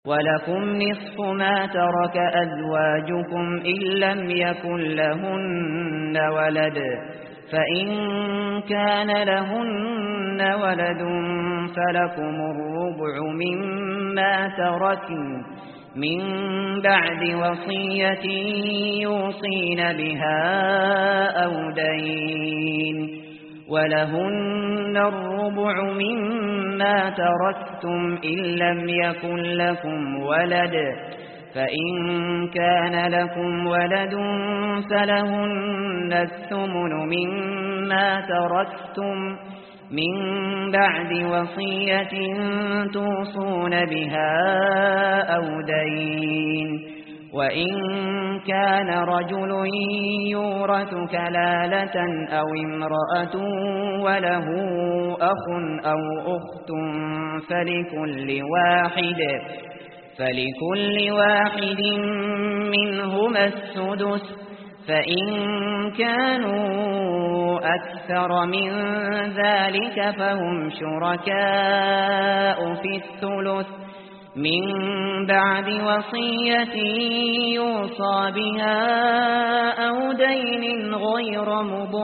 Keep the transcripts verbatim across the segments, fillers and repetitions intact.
ولكم نصف ما ترك أزواجكم إن لم يكن لهن ولد فإن كان لهن ولد فلكم الربع مما تركن من بعد وصية يوصين بها أو دين ولهن الربع مما تركتم إن لم يكن لكم ولد فإن كان لكم ولد فلهن الثمن مما تركتم من بعد وصية توصون بها أو دين وإن كان رجل يورث كلالة أو امرأة وله أخ أو أخت فلكل واحد فلكل واحد منهما السدس فإن كانوا أكثر من ذلك فهم شركاء في الثلث من بعد وصية يوصى بها أو دين غير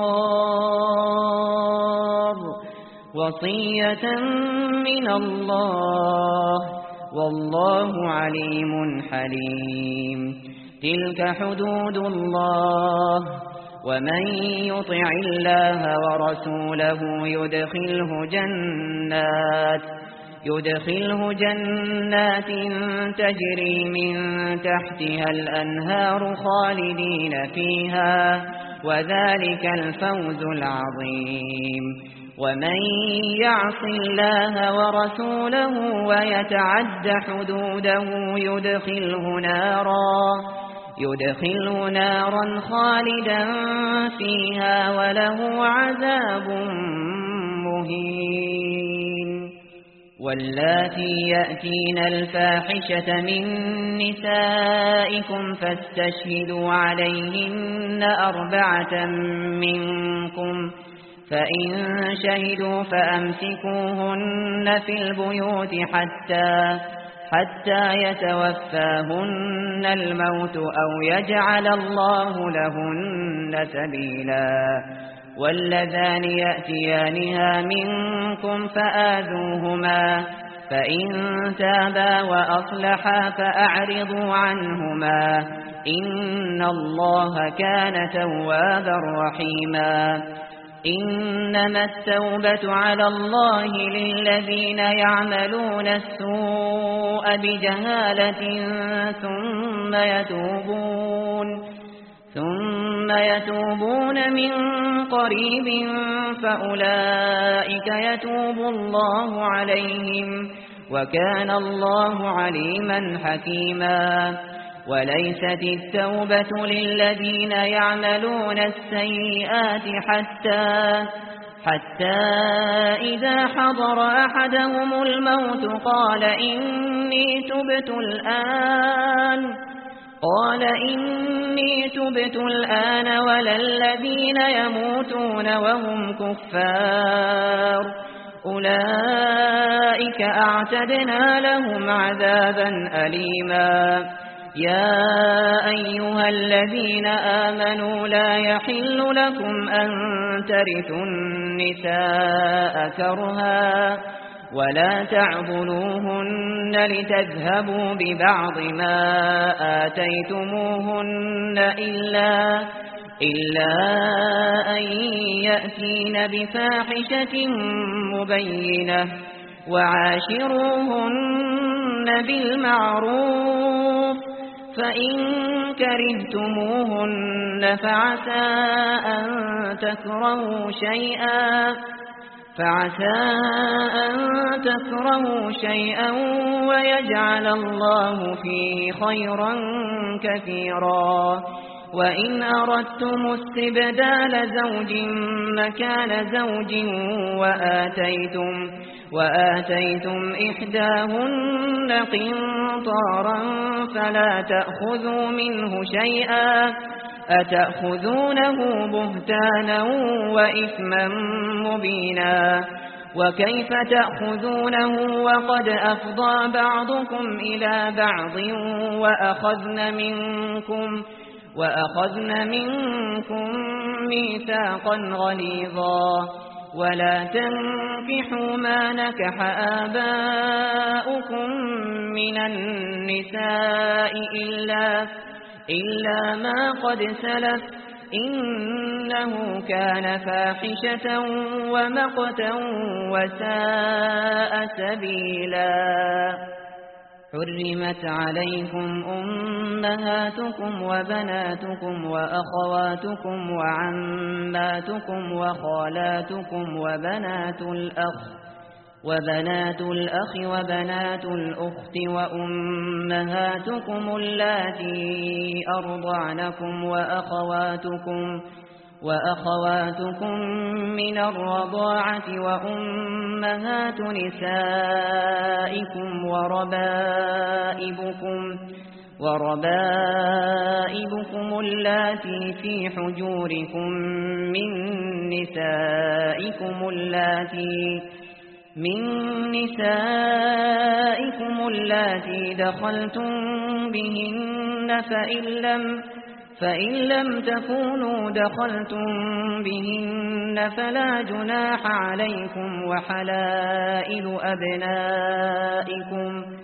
مضار وصية من الله والله عليم حليم تلك حدود الله ومن يطع الله ورسوله يدخله جنات يدخله جنات تجري من تحتها الأنهار خالدين فيها وذلك الفوز العظيم ومن يعص الله ورسوله ويتعد حدوده يدخله نارا يدخله نارا خالدا فيها وله عذاب مهين واللاتي يأتين الفاحشة من نسائكم فاستشهدوا عليهن أربعة منكم فإن شهدوا فأمسكوهن في البيوت حتى حتى يتوفاهن الموت أو يجعل الله لهن سبيلا واللذان يأتيانها منكم فآذوهما فإن تابا وأصلحا فأعرضوا عنهما إن الله كان توابا رحيما إنما التوبة على الله للذين يعملون السوء بجهالة ثم يتوبون ثم يتوبون من قريب فأولئك يتوب الله عليهم وكان الله عليما حكيما وليست التوبة للذين يعملون السيئات حتى حتى إذا حضر أحدهم الموت قال إني تبت الآن قال إني تبت الآن ولا الذين يموتون وهم كفار أولئك أعتدنا لهم عذابا أليما يا أيها الذين آمنوا لا يحل لكم أن ترثوا النساء كرها ولا تعضلوهن لتذهبوا ببعض ما آتيتموهن إلا إلا أن يأتين بفاحشة مبينة وعاشروهن بالمعروف فإن كرهتموهن فعسى أن تكرهوا شيئا فعسى أن تكرهوا شيئا ويجعل الله فيه خيرا كثيرا وإن أردتم استبدال زوج مكان زوج وآتيتم وآتيتم إحداهن قنطارا فلا تأخذوا منه شيئا أتأخذونه بهتانا وإثما مبينا وكيف تأخذونه وقد أفضى بعضكم إلى بعض وأخذن منكم وأخذن منكم ميثاقا غليظا ولا تنكحوا ما نكح آباؤكم من النساء إلا, إلا ما قد سلف إنه كان فاحشة ومقتا وساء سبيلا حرمت عليكم أمهاتكم وبناتكم وأخواتكم وعماتكم وخالاتكم وبنات الأخ وبنات الأخ وبنات الأخت وأمهاتكم اللاتي أرضعنكم وأخواتكم وأخواتكم من الرضاعة وأمهات نسائكم وربائبكم وربائبكم اللاتي في حجوركم من نسائكم اللاتي من نسائكم اللاتي دخلتم بهن فإن لم فإن لم تكونوا دخلتم بهن فلا جناح عليكم وحلائل أبنائكم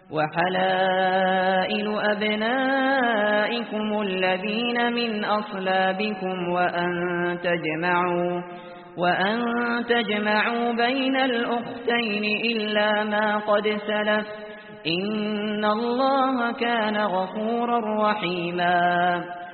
وحلائل أبنائكم الذين من أصلابكم وأن تجمعوا وأن تجمعوا بين الأختين إلا ما قد سلف إن الله كان غفورا رحيما